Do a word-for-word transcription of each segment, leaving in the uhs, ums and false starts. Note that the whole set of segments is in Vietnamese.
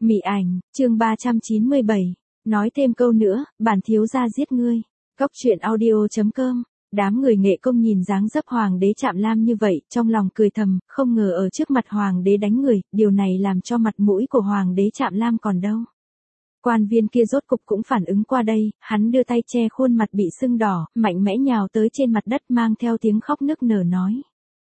Mị ảnh, chương ba trăm chín mươi bảy. Nói thêm câu nữa, bản thiếu gia giết ngươi. Cóc truyện audio chấm com. Đám người nghệ công nhìn dáng dấp hoàng đế Trạm Lam như vậy, trong lòng cười thầm, không ngờ ở trước mặt hoàng đế đánh người, điều này làm cho mặt mũi của hoàng đế Trạm Lam còn đâu. Quan viên kia rốt cục cũng phản ứng qua đây, hắn đưa tay che khuôn mặt bị sưng đỏ, mạnh mẽ nhào tới trên mặt đất mang theo tiếng khóc nức nở nói.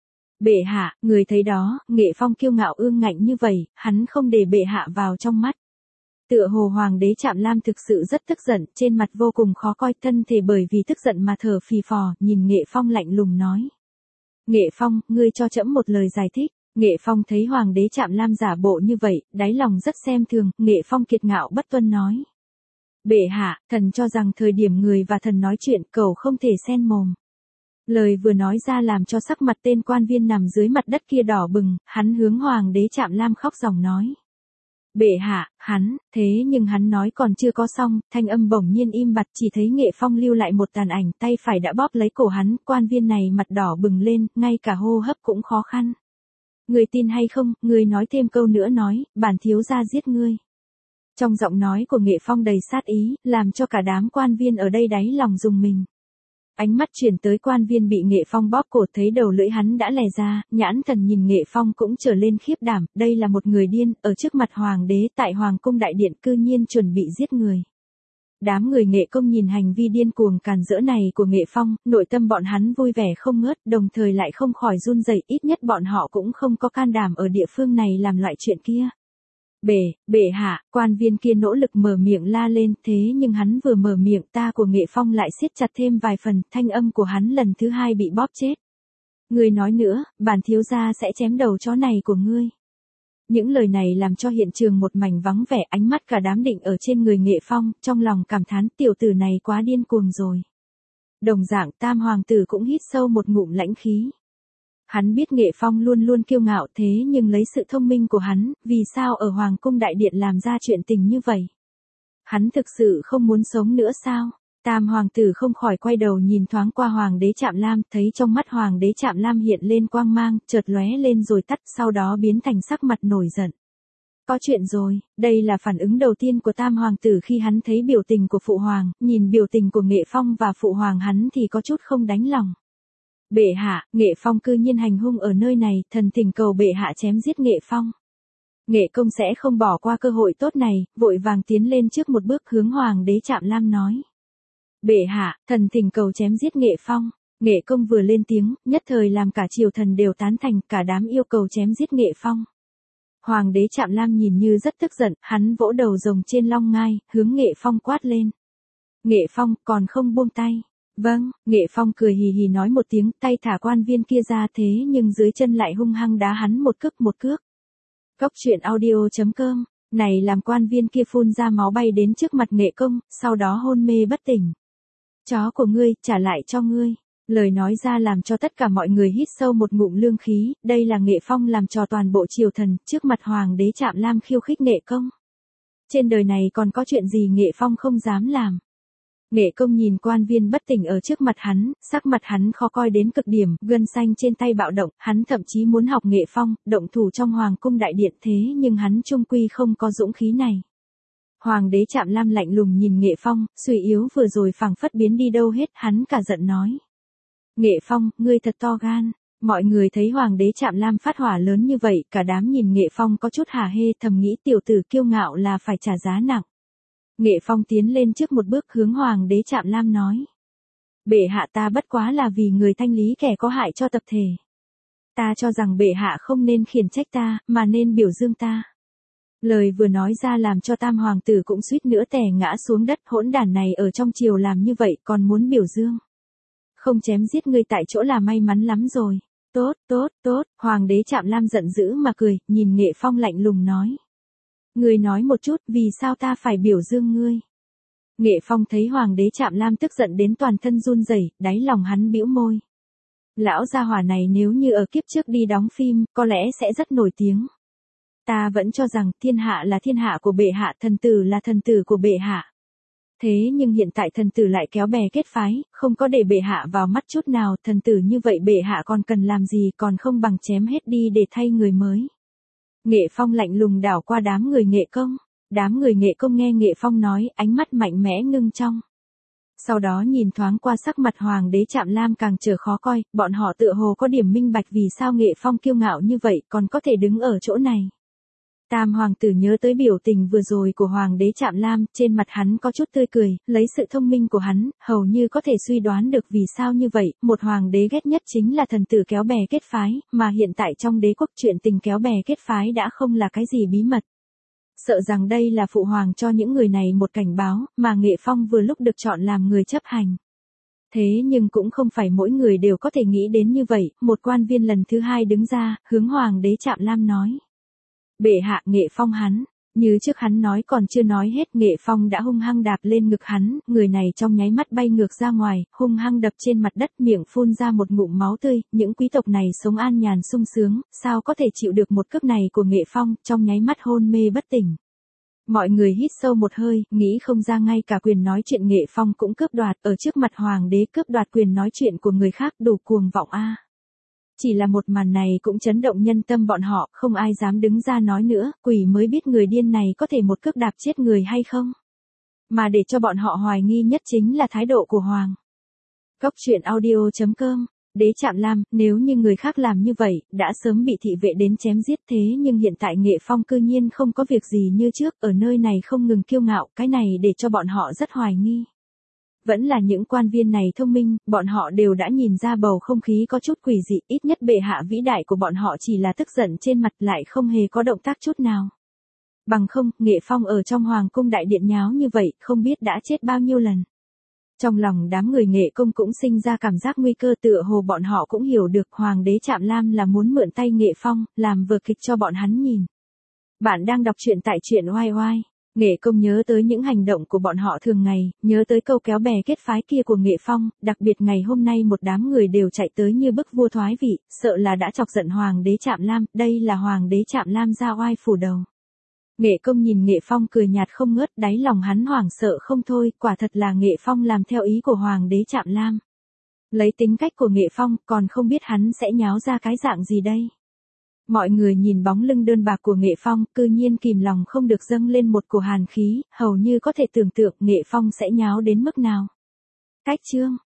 Bệ hạ, người thấy đó, Nghệ Phong kiêu ngạo ương ngạnh như vậy, hắn không để bệ hạ vào trong mắt. Tựa hồ hoàng đế Trạm Lam thực sự rất tức giận, trên mặt vô cùng khó coi, thân thể bởi vì tức giận mà thở phì phò, nhìn Nghệ Phong lạnh lùng nói. Nghệ Phong, ngươi cho trẫm một lời giải thích. Nghệ Phong thấy hoàng đế Trạm Lam giả bộ như vậy, đáy lòng rất xem thường, Nghệ Phong kiệt ngạo bất tuân nói. Bệ hạ, thần cho rằng thời điểm người và thần nói chuyện, cầu không thể xen mồm. Lời vừa nói ra làm cho sắc mặt tên quan viên nằm dưới mặt đất kia đỏ bừng, hắn hướng hoàng đế Trạm Lam khóc ròng nói. Bệ hạ, hắn, thế nhưng hắn nói còn chưa có xong, thanh âm bỗng nhiên im bặt, chỉ thấy Nghệ Phong lưu lại một tàn ảnh, tay phải đã bóp lấy cổ hắn, quan viên này mặt đỏ bừng lên, ngay cả hô hấp cũng khó khăn. Người tin hay không, người nói thêm câu nữa nói, bản thiếu gia giết ngươi. Trong giọng nói của Nghệ Phong đầy sát ý, làm cho cả đám quan viên ở đây đáy lòng rùng mình. Ánh mắt chuyển tới quan viên bị Nghệ Phong bóp cổ, thấy đầu lưỡi hắn đã lè ra, nhãn thần nhìn Nghệ Phong cũng trở lên khiếp đảm, đây là một người điên, ở trước mặt hoàng đế tại hoàng cung đại điện cư nhiên chuẩn bị giết người. Đám người nghệ công nhìn hành vi điên cuồng càn rỡ này của Nghệ Phong, nội tâm bọn hắn vui vẻ không ngớt, đồng thời lại không khỏi run rẩy, ít nhất bọn họ cũng không có can đảm ở địa phương này làm loại chuyện kia. Bệ, bệ hạ, quan viên kia nỗ lực mở miệng la lên, thế nhưng hắn vừa mở miệng ta của Nghệ Phong lại siết chặt thêm vài phần, thanh âm của hắn lần thứ hai bị bóp chết. Ngươi nói nữa, bản thiếu gia sẽ chém đầu chó này của ngươi. Những lời này làm cho hiện trường một mảnh vắng vẻ, ánh mắt cả đám định ở trên người Nghệ Phong, trong lòng cảm thán tiểu tử này quá điên cuồng rồi. Đồng dạng tam hoàng tử cũng hít sâu một ngụm lãnh khí. Hắn biết Nghệ Phong luôn luôn kiêu ngạo thế nhưng lấy sự thông minh của hắn, vì sao ở Hoàng cung đại điện làm ra chuyện tình như vậy? Hắn thực sự không muốn sống nữa sao? Tam hoàng tử không khỏi quay đầu nhìn thoáng qua hoàng đế Trạm Lam, thấy trong mắt hoàng đế Trạm Lam hiện lên quang mang, chợt lóe lên rồi tắt, sau đó biến thành sắc mặt nổi giận. Có chuyện rồi, đây là phản ứng đầu tiên của tam hoàng tử khi hắn thấy biểu tình của phụ hoàng, nhìn biểu tình của Nghệ Phong và phụ hoàng hắn thì có chút không đánh lòng. Bệ hạ, Nghệ Phong cư nhiên hành hung ở nơi này, thần thỉnh cầu bệ hạ chém giết Nghệ Phong. Nghệ công sẽ không bỏ qua cơ hội tốt này, vội vàng tiến lên trước một bước hướng hoàng đế Trạm Lam nói. Bệ hạ, thần thỉnh cầu chém giết Nghệ Phong. Nghệ công vừa lên tiếng, nhất thời làm cả triều thần đều tán thành, cả đám yêu cầu chém giết Nghệ Phong. Hoàng đế Trạm Lam nhìn như rất tức giận, hắn vỗ đầu rồng trên long ngai, hướng Nghệ Phong quát lên. Nghệ Phong, còn không buông tay. Vâng, Nghệ Phong cười hì hì nói một tiếng, tay thả quan viên kia ra thế nhưng dưới chân lại hung hăng đá hắn một cước một cước. Cóc truyện audio chấm com, này làm quan viên kia phun ra máu bay đến trước mặt Nghệ công, sau đó hôn mê bất tỉnh. Chó của ngươi, trả lại cho ngươi. Lời nói ra làm cho tất cả mọi người hít sâu một ngụm lương khí, đây là Nghệ Phong làm trò toàn bộ triều thần, trước mặt hoàng đế Trạm Lam khiêu khích Nghệ công. Trên đời này còn có chuyện gì Nghệ Phong không dám làm. Nghệ công nhìn quan viên bất tỉnh ở trước mặt hắn, sắc mặt hắn khó coi đến cực điểm, gân xanh trên tay bạo động, hắn thậm chí muốn học Nghệ Phong, động thủ trong hoàng cung đại điện thế nhưng hắn chung quy không có dũng khí này. Hoàng đế Trạm Lam lạnh lùng nhìn Nghệ Phong, suy yếu vừa rồi phảng phất biến đi đâu hết, hắn cả giận nói. Nghệ Phong, ngươi thật to gan. Mọi người thấy hoàng đế Trạm Lam phát hỏa lớn như vậy, cả đám nhìn Nghệ Phong có chút hả hê, thầm nghĩ tiểu tử kiêu ngạo là phải trả giá nặng. Nghệ Phong tiến lên trước một bước hướng hoàng đế Trạm Lam nói. Bệ hạ ta bất quá là vì người thanh lý kẻ có hại cho tập thể. Ta cho rằng bệ hạ không nên khiển trách ta, mà nên biểu dương ta. Lời vừa nói ra làm cho tam hoàng tử cũng suýt nữa tè ngã xuống đất, hỗn đản này ở trong triều làm như vậy còn muốn biểu dương. Không chém giết ngươi tại chỗ là may mắn lắm rồi. Tốt, tốt, tốt, hoàng đế Trạm Lam giận dữ mà cười, nhìn Nghệ Phong lạnh lùng nói. Ngươi nói một chút, vì sao ta phải biểu dương ngươi? Nghệ Phong thấy hoàng đế Trạm Lam tức giận đến toàn thân run rẩy, đáy lòng hắn bĩu môi. Lão gia hỏa này nếu như ở kiếp trước đi đóng phim, có lẽ sẽ rất nổi tiếng. Ta vẫn cho rằng thiên hạ là thiên hạ của bệ hạ, thần tử là thần tử của bệ hạ. Thế nhưng hiện tại thần tử lại kéo bè kết phái, không có để bệ hạ vào mắt chút nào, thần tử như vậy bệ hạ còn cần làm gì, còn không bằng chém hết đi để thay người mới. Nghệ Phong lạnh lùng đảo qua đám người Nghệ công. Đám người Nghệ Công nghe Nghệ Phong nói, ánh mắt mạnh mẽ ngưng trong. Sau đó nhìn thoáng qua sắc mặt Hoàng đế Trạm Lam càng trở khó coi, bọn họ tựa hồ có điểm minh bạch vì sao Nghệ Phong kiêu ngạo như vậy còn có thể đứng ở chỗ này. Tam hoàng tử nhớ tới biểu tình vừa rồi của Hoàng đế Trạm Lam, trên mặt hắn có chút tươi cười, lấy sự thông minh của hắn, hầu như có thể suy đoán được vì sao như vậy, một hoàng đế ghét nhất chính là thần tử kéo bè kết phái, mà hiện tại trong đế quốc chuyện tình kéo bè kết phái đã không là cái gì bí mật. Sợ rằng đây là phụ hoàng cho những người này một cảnh báo, mà Nghệ Phong vừa lúc được chọn làm người chấp hành. Thế nhưng cũng không phải mỗi người đều có thể nghĩ đến như vậy, một quan viên lần thứ hai đứng ra, hướng Hoàng đế Trạm Lam nói. Bệ hạ, Nghệ Phong hắn, như trước hắn nói còn chưa nói hết, Nghệ Phong đã hung hăng đạp lên ngực hắn, người này trong nháy mắt bay ngược ra ngoài, hung hăng đập trên mặt đất, miệng phun ra một ngụm máu tươi, những quý tộc này sống an nhàn sung sướng, sao có thể chịu được một cước này của Nghệ Phong, trong nháy mắt hôn mê bất tỉnh. Mọi người hít sâu một hơi, nghĩ không ra ngay cả quyền nói chuyện Nghệ Phong cũng cướp đoạt, ở trước mặt hoàng đế cướp đoạt quyền nói chuyện của người khác, đủ cuồng vọng a. Chỉ là một màn này cũng chấn động nhân tâm bọn họ, không ai dám đứng ra nói nữa, quỷ mới biết người điên này có thể một cước đạp chết người hay không. Mà để cho bọn họ hoài nghi nhất chính là thái độ của Hoàng. Cốc truyện audio chấm com, đế Trạm Lam, nếu như người khác làm như vậy, đã sớm bị thị vệ đến chém giết, thế nhưng hiện tại Nghệ Phong cư nhiên không có việc gì như trước, ở nơi này không ngừng kiêu ngạo, cái này để cho bọn họ rất hoài nghi. Vẫn là những quan viên này thông minh, bọn họ đều đã nhìn ra bầu không khí có chút quỷ dị, ít nhất bệ hạ vĩ đại của bọn họ chỉ là tức giận trên mặt lại không hề có động tác chút nào. Bằng không, Nghệ Phong ở trong hoàng cung đại điện nháo như vậy, không biết đã chết bao nhiêu lần. Trong lòng đám người Nghệ Công cũng sinh ra cảm giác nguy cơ, tựa hồ bọn họ cũng hiểu được Hoàng đế Trạm Lam là muốn mượn tay Nghệ Phong, làm vở kịch cho bọn hắn nhìn. Bạn đang đọc truyện tại truyện oai oai. Nghệ Công nhớ tới những hành động của bọn họ thường ngày, nhớ tới câu kéo bè kết phái kia của Nghệ Phong, đặc biệt ngày hôm nay một đám người đều chạy tới như bức vua thoái vị, sợ là đã chọc giận Hoàng đế Trạm Lam, đây là Hoàng đế Trạm Lam ra oai phủ đầu. Nghệ Công nhìn Nghệ Phong cười nhạt không ngớt, đáy lòng hắn hoảng sợ không thôi, quả thật là Nghệ Phong làm theo ý của Hoàng đế Trạm Lam. Lấy tính cách của Nghệ Phong, còn không biết hắn sẽ nháo ra cái dạng gì đây. Mọi người nhìn bóng lưng đơn bạc của Nghệ Phong, cư nhiên kìm lòng không được dâng lên một cổ hàn khí, hầu như có thể tưởng tượng Nghệ Phong sẽ nháo đến mức nào. Cách chương